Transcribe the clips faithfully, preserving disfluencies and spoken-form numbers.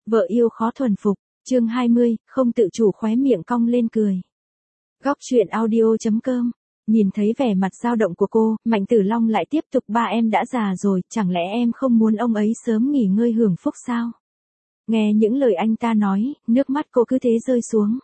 Vợ yêu khó thuần phục, chương hai mươi, không tự chủ khóe miệng cong lên cười. Góc truyện audio chấm com. Nhìn thấy vẻ mặt dao động của cô, Mạnh Tử Long lại tiếp tục: ba em đã già rồi, chẳng lẽ em không muốn ông ấy sớm nghỉ ngơi hưởng phúc sao? Nghe những lời anh ta nói, nước mắt cô cứ thế rơi xuống.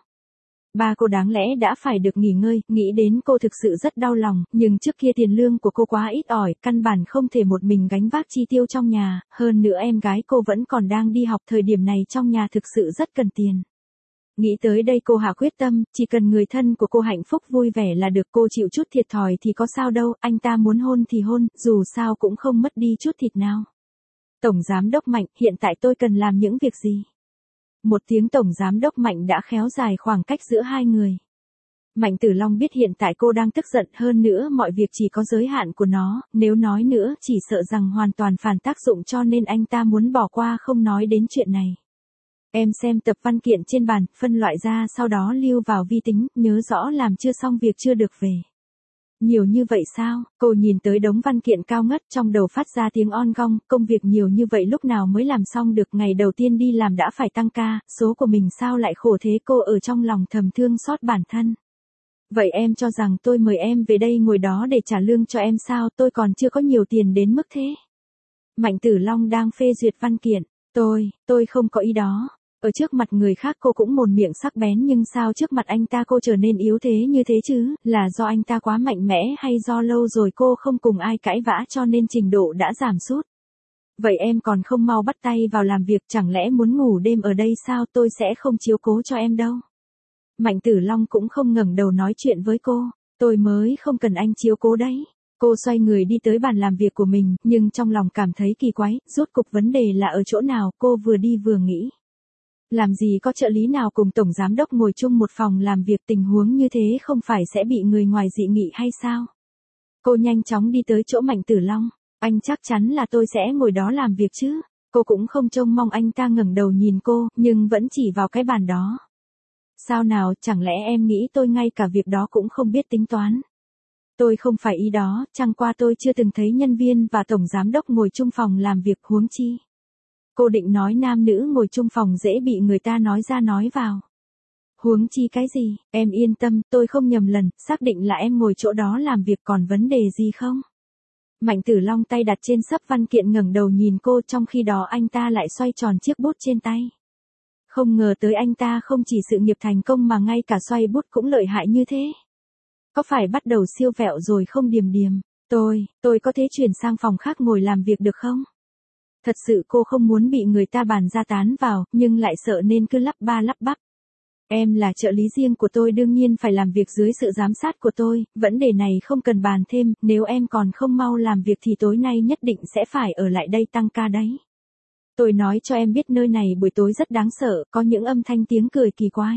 Ba cô đáng lẽ đã phải được nghỉ ngơi, nghĩ đến cô thực sự rất đau lòng, nhưng trước kia tiền lương của cô quá ít ỏi, căn bản không thể một mình gánh vác chi tiêu trong nhà, hơn nữa em gái cô vẫn còn đang đi học, thời điểm này trong nhà thực sự rất cần tiền. Nghĩ tới đây cô hạ quyết tâm, chỉ cần người thân của cô hạnh phúc vui vẻ là được, cô chịu chút thiệt thòi thì có sao đâu, anh ta muốn hôn thì hôn, dù sao cũng không mất đi chút thịt nào. Tổng Giám đốc Mạnh, hiện tại tôi cần làm những việc gì? Một tiếng Tổng Giám đốc Mạnh đã khéo dài khoảng cách giữa hai người. Mạnh Tử Long biết hiện tại cô đang tức giận, hơn nữa mọi việc chỉ có giới hạn của nó, nếu nói nữa chỉ sợ rằng hoàn toàn phản tác dụng, cho nên anh ta muốn bỏ qua không nói đến chuyện này. Em xem tập văn kiện trên bàn, phân loại ra sau đó lưu vào vi tính, nhớ rõ làm chưa xong việc chưa được về. Nhiều như vậy sao? Cô nhìn tới đống văn kiện cao ngất, trong đầu phát ra tiếng on gong, công việc nhiều như vậy lúc nào mới làm xong được, ngày đầu tiên đi làm đã phải tăng ca, số của mình sao lại khổ thế, cô ở trong lòng thầm thương xót bản thân. Vậy em cho rằng tôi mời em về đây ngồi đó để trả lương cho em sao, tôi còn chưa có nhiều tiền đến mức thế. Mạnh Tử Long đang phê duyệt văn kiện, tôi, tôi không có ý đó. Ở trước mặt người khác cô cũng mồm miệng sắc bén, nhưng sao trước mặt anh ta cô trở nên yếu thế như thế chứ, là do anh ta quá mạnh mẽ hay do lâu rồi cô không cùng ai cãi vã cho nên trình độ đã giảm sút? Vậy em còn không mau bắt tay vào làm việc, chẳng lẽ muốn ngủ đêm ở đây sao, tôi sẽ không chiếu cố cho em đâu. Mạnh Tử Long cũng không ngẩng đầu nói chuyện với cô, tôi mới không cần anh chiếu cố đấy. Cô xoay người đi tới bàn làm việc của mình, nhưng trong lòng cảm thấy kỳ quái, rốt cục vấn đề là ở chỗ nào, cô vừa đi vừa nghĩ. Làm gì có trợ lý nào cùng tổng giám đốc ngồi chung một phòng làm việc, tình huống như thế không phải sẽ bị người ngoài dị nghị hay sao? Cô nhanh chóng đi tới chỗ Mạnh Tử Long, anh chắc chắn là tôi sẽ ngồi đó làm việc chứ? Cô cũng không trông mong anh ta ngẩng đầu nhìn cô, nhưng vẫn chỉ vào cái bàn đó. Sao nào, chẳng lẽ em nghĩ tôi ngay cả việc đó cũng không biết tính toán? Tôi không phải ý đó, chẳng qua tôi chưa từng thấy nhân viên và tổng giám đốc ngồi chung phòng làm việc, huống chi. Cô định nói nam nữ ngồi chung phòng dễ bị người ta nói ra nói vào. Huống chi cái gì, em yên tâm, tôi không nhầm lần, xác định là em ngồi chỗ đó làm việc, còn vấn đề gì không? Mạnh Tử Long tay đặt trên xấp văn kiện ngẩng đầu nhìn cô, trong khi đó anh ta lại xoay tròn chiếc bút trên tay. Không ngờ tới anh ta không chỉ sự nghiệp thành công mà ngay cả xoay bút cũng lợi hại như thế. Có phải bắt đầu siêu vẹo rồi không Điềm Điềm? Tôi, tôi có thể chuyển sang phòng khác ngồi làm việc được không? Thật sự cô không muốn bị người ta bàn ra tán vào, nhưng lại sợ nên cứ lắp ba lắp bắp. Em là trợ lý riêng của tôi, đương nhiên phải làm việc dưới sự giám sát của tôi, vấn đề này không cần bàn thêm, nếu em còn không mau làm việc thì tối nay nhất định sẽ phải ở lại đây tăng ca đấy. Tôi nói cho em biết nơi này buổi tối rất đáng sợ, có những âm thanh tiếng cười kỳ quái.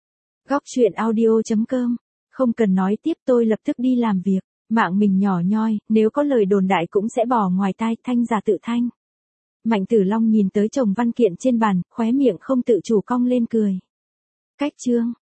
Góc truyện audio chấm com. Không cần nói tiếp, tôi lập tức đi làm việc, mạng mình nhỏ nhoi, nếu có lời đồn đại cũng sẽ bỏ ngoài tai, thanh giả tự thanh. Mạnh Tử Long nhìn tới chồng văn kiện trên bàn, khóe miệng không tự chủ cong lên cười. Cách chương